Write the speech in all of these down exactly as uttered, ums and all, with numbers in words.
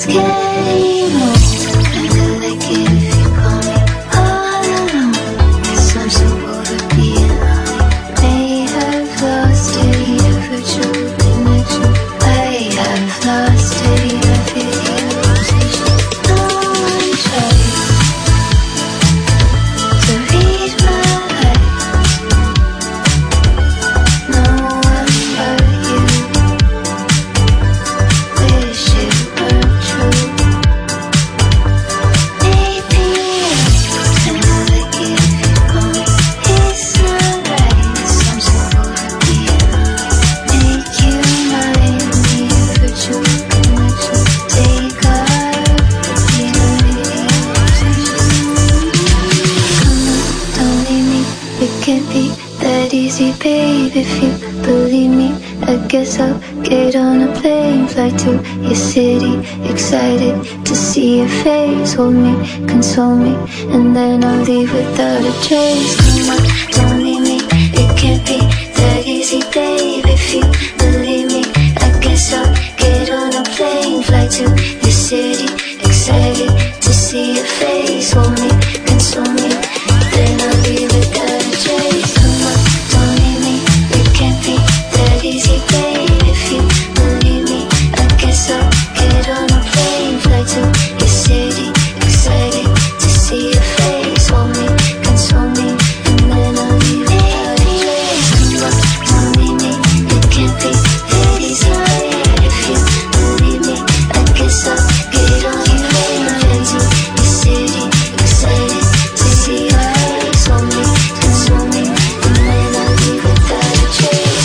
Hold me, console me, and then I'll leave without a trace. Come on, don't leave me. It can't be that easy, babe. If you believe me, I guess I'll get on a plane, fly to your city, excited to see your face. Hold me, console me, then I'll leave without a trace. Come on, don't leave me. It can't be that easy, babe. If you believe me, I guess I'll get on a plane, fly to your city. Excited to see your face. Hold me, console me, and then I'll leave without a trace. Come on, don't leave me. It can't be that easy, babe. If you believe me, I guess I'll get on your plane, fly to your city. Excited to see your face. Hold me, console me, and then I'll leave without a trace.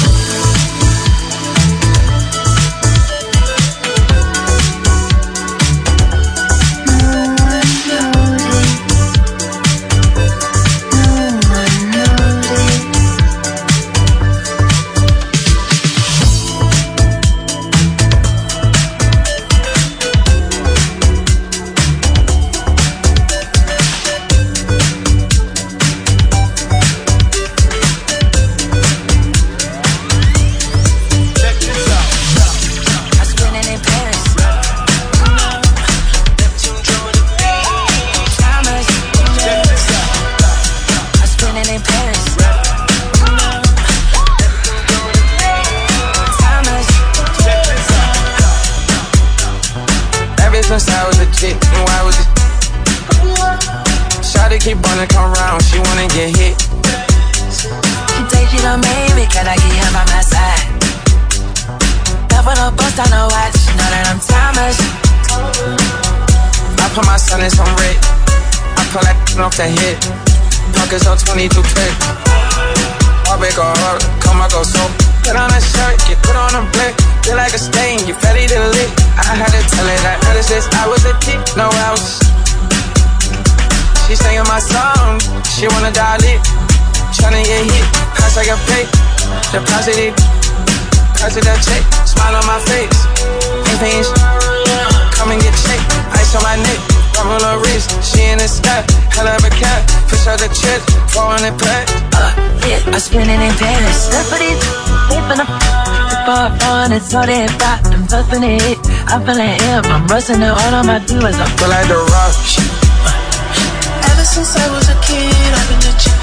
The hit, pockets on twenty-two click. I'll break a heart, come I go so. Put on a shirt, get put on a blick. Feel like a stain, you ready to lick. I had to tell her that notice this, I was a dick, no else. She singing my song, she wanna dial it. Tryna get hit, pass like a pay. Deposit it, pass it that check. Smile on my face, ain't paying sh- come and get checked. Ice on my neck, rub on her wrist. She in the sky, hell of a cat. Fish out the chest, four in the pack. Uh, yeah, I spin it in Paris. Step for these, flipping up. Far on, it's all that pop. I'm flipping it. I'm feeling hip. I'm rusting it all on my doers. I feel like the rush. Ever since I was a kid, I've been the chick.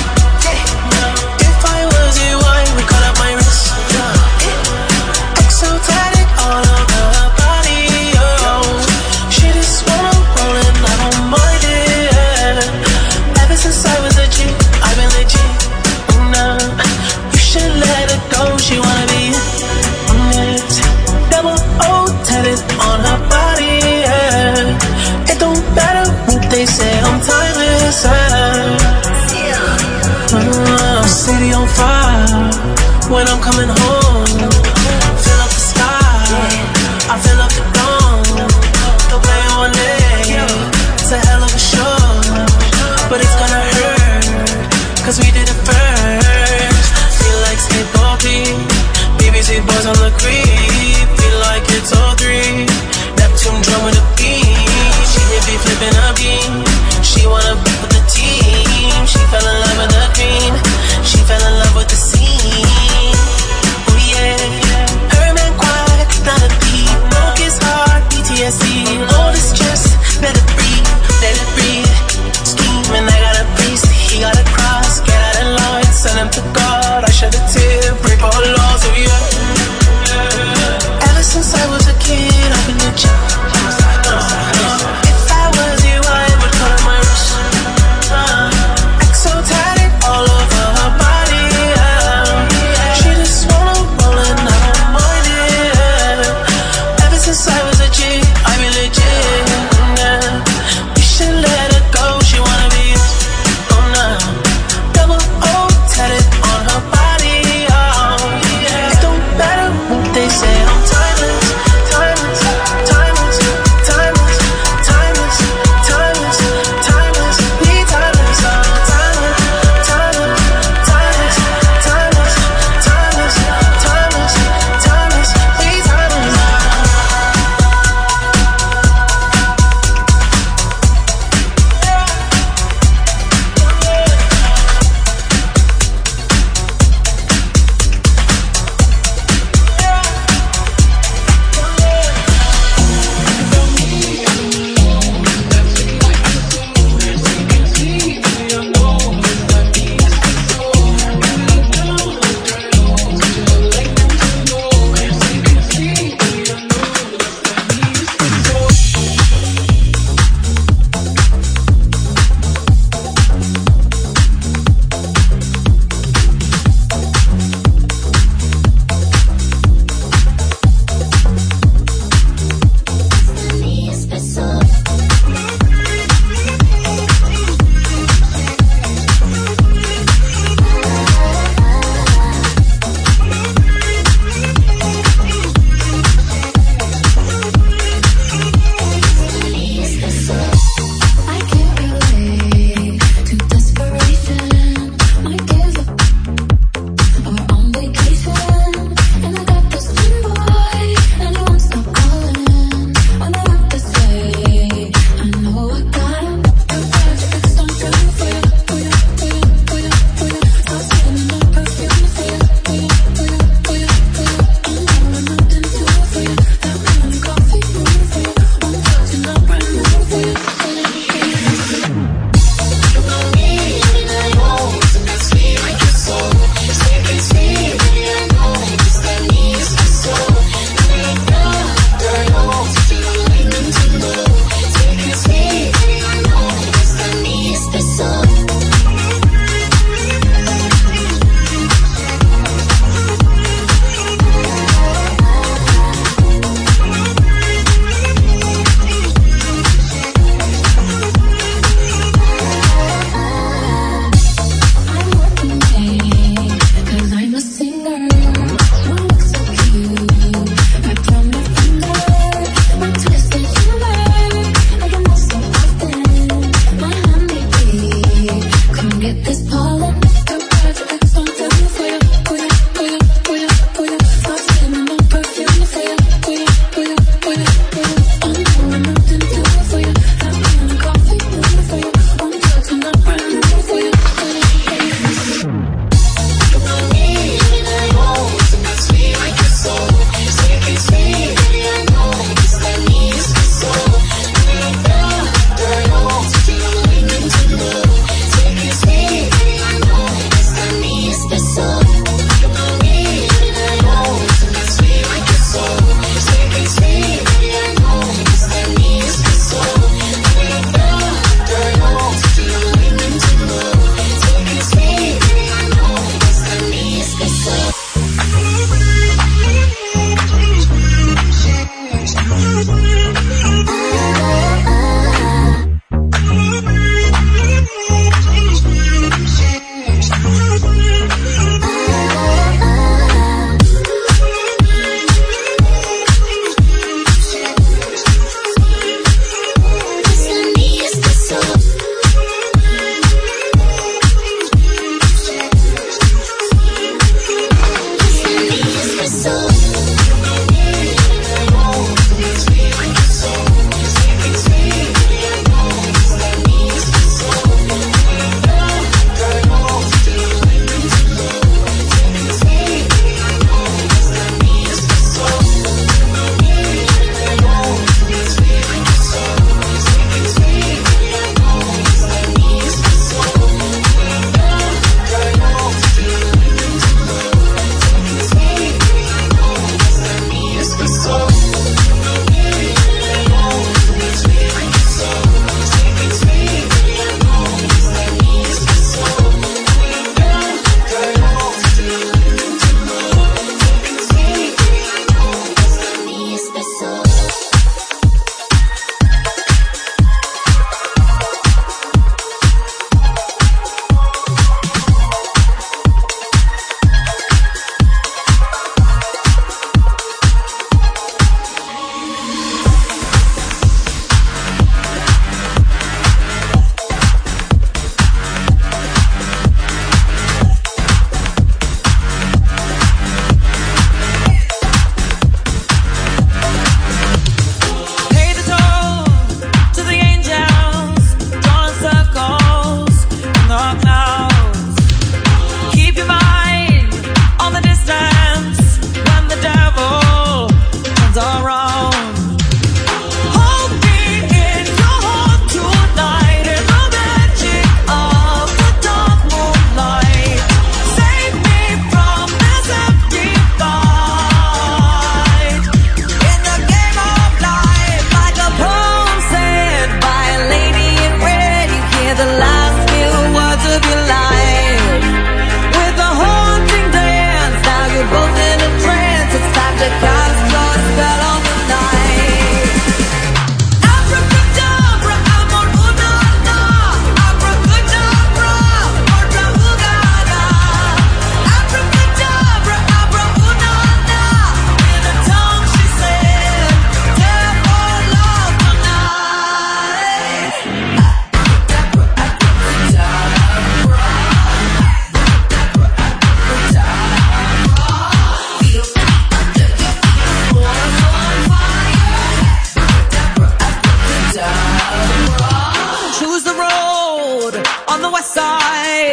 If I was you, I would call up my wrist. Exotic all over her body. Oh, she just wanna roll and I don't mind it. Ever since I was a G, I've been legit. Oh, no, you should let it go. She wanna be honest. Double O tatted on her body. Yeah. It don't matter what they say. I'm timeless. Uh, city on fire when I'm coming home. Fill up the sky, I fill up the dome. Don't play all day, it's a hell of a show. But it's gonna hurt, cause we did it first. Feel like skateboarding, B B C boys on the creep. Feel like it's all three, Neptune drum with a beat. She hit me flipping a beam. She wanna be with the team. She fell in love with the green. She fell in love with the scene. They say I'm timeless, timeless, timeless.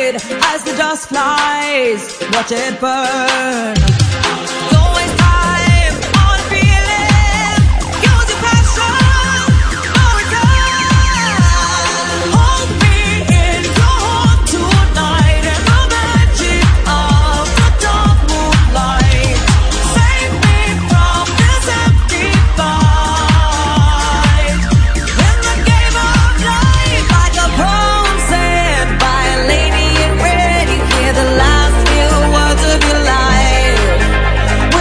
light as the dust flies. Watch it burn. Don't waste time on feeling. Use your passion for return. Hold me in your heart tonight in the magic of the dark moonlight. Save me from this empty fight. In the game of life, like a poem said by a lady in red, you hear the last few words of your life.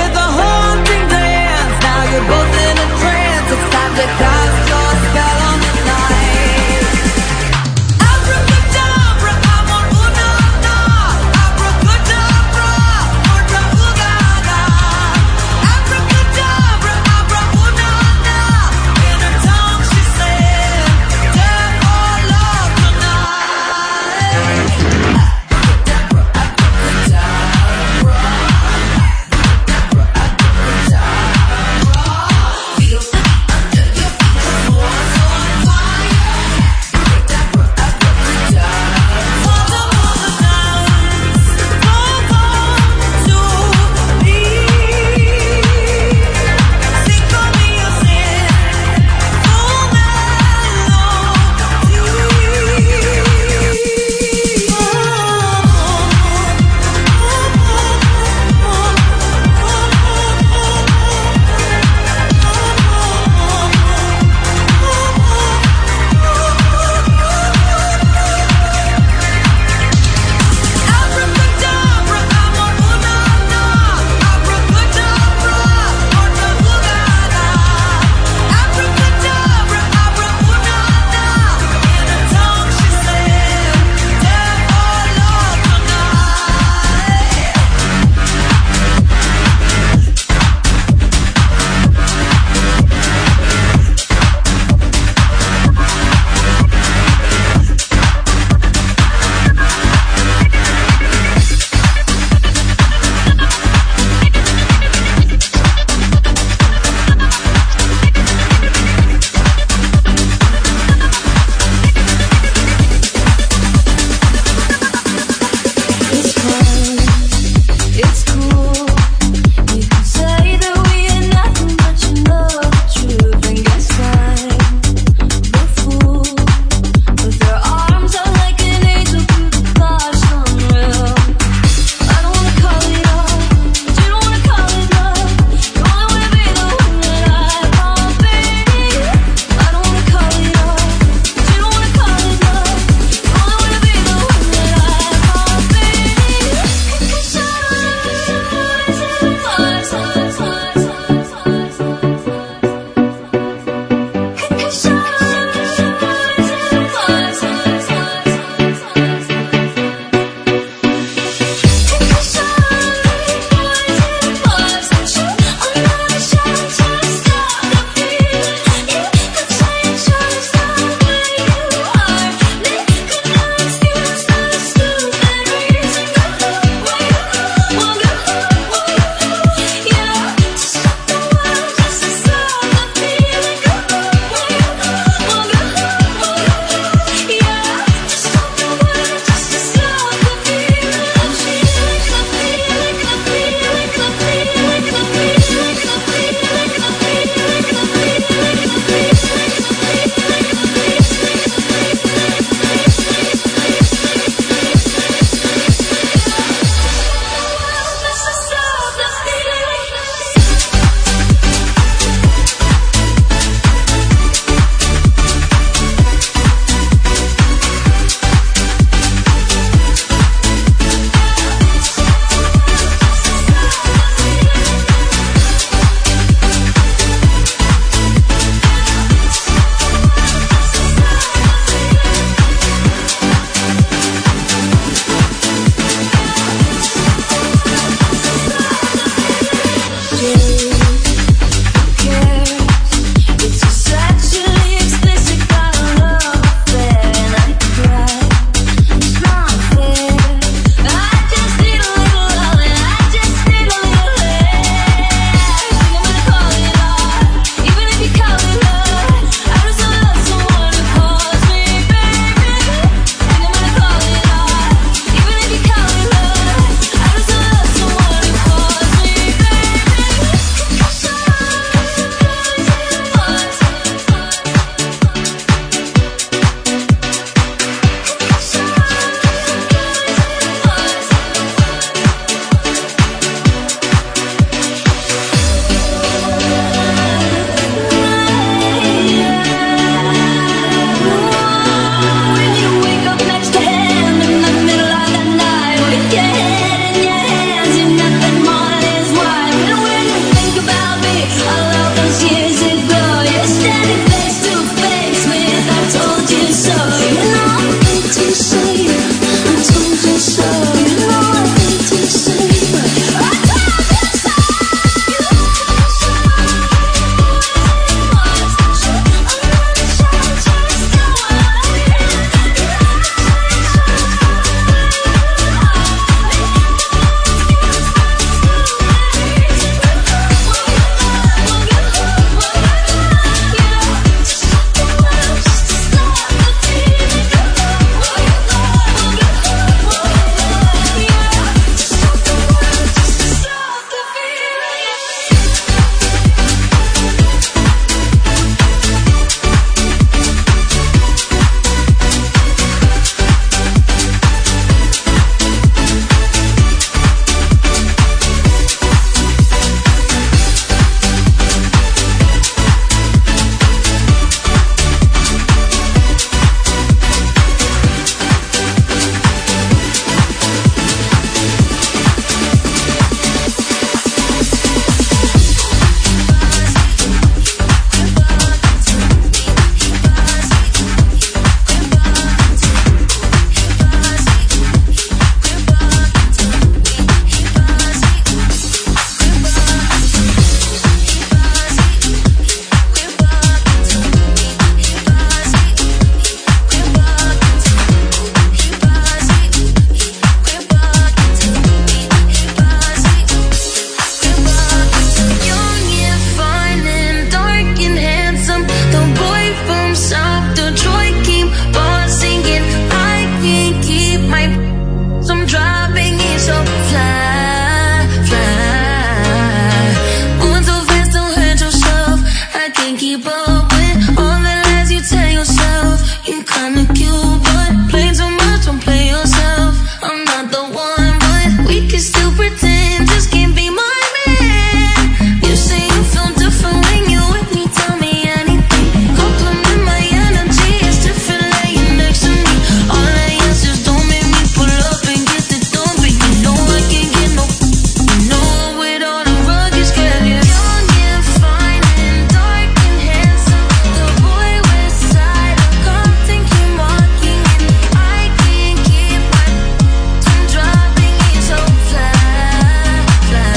can't keep up with all the lies you tell yourself. You're kinda cute, but play too much, don't play yourself. I'm not the one, but we can still pretend. Just can't be my man. You say you feel different when you with me, tell me anything. Compliment my energy, it's different laying next to me. All I ask is don't make me pull up and get the door, but you know I can't get no. You know with all the rugged girl, you're young and fine and dark and handsome. The boy west side of Compton came walking in. I can't keep my from dropping it so fly, fly.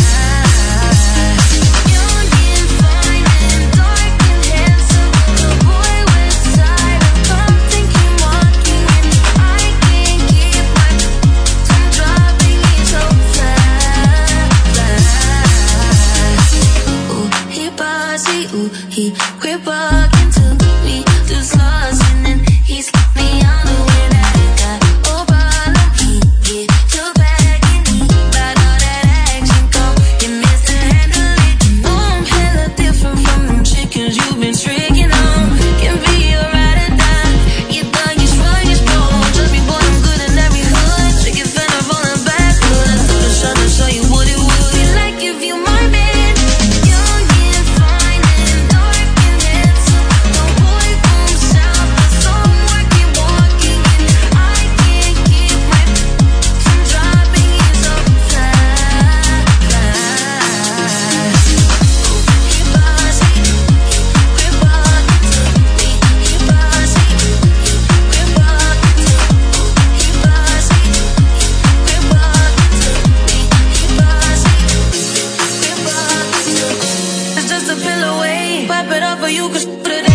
Young and fine and dark and handsome. The boy west side of Compton came walking in. I can't keep my from dropping it so fly, fly. Ooh, he bossy, ooh, he quit walking to me, just lost, and then he slipped me on the way that I got. Oh, bottom, he get your back and he got all that action, come, you missed to handle it. You know I'm hella different from them chickens you've been tricking on. Can be a ride or die, you thought you strong, you strong. Trust me, boy, I'm good in every hood. Shake it, fender, falling backward. I took a shot to show you what it would be like if you my man. Young and fine and dark and handsome. The boy from south, the somewhere keep walking in. I can't keep my from dropping it so fly, fly. He bossy, he quit walking to me. He bossy, he quit walking to me. He bossy, he quit walking to me. He bossy, quit walking to me. It's just a pill away. Pop it up for you, cause put it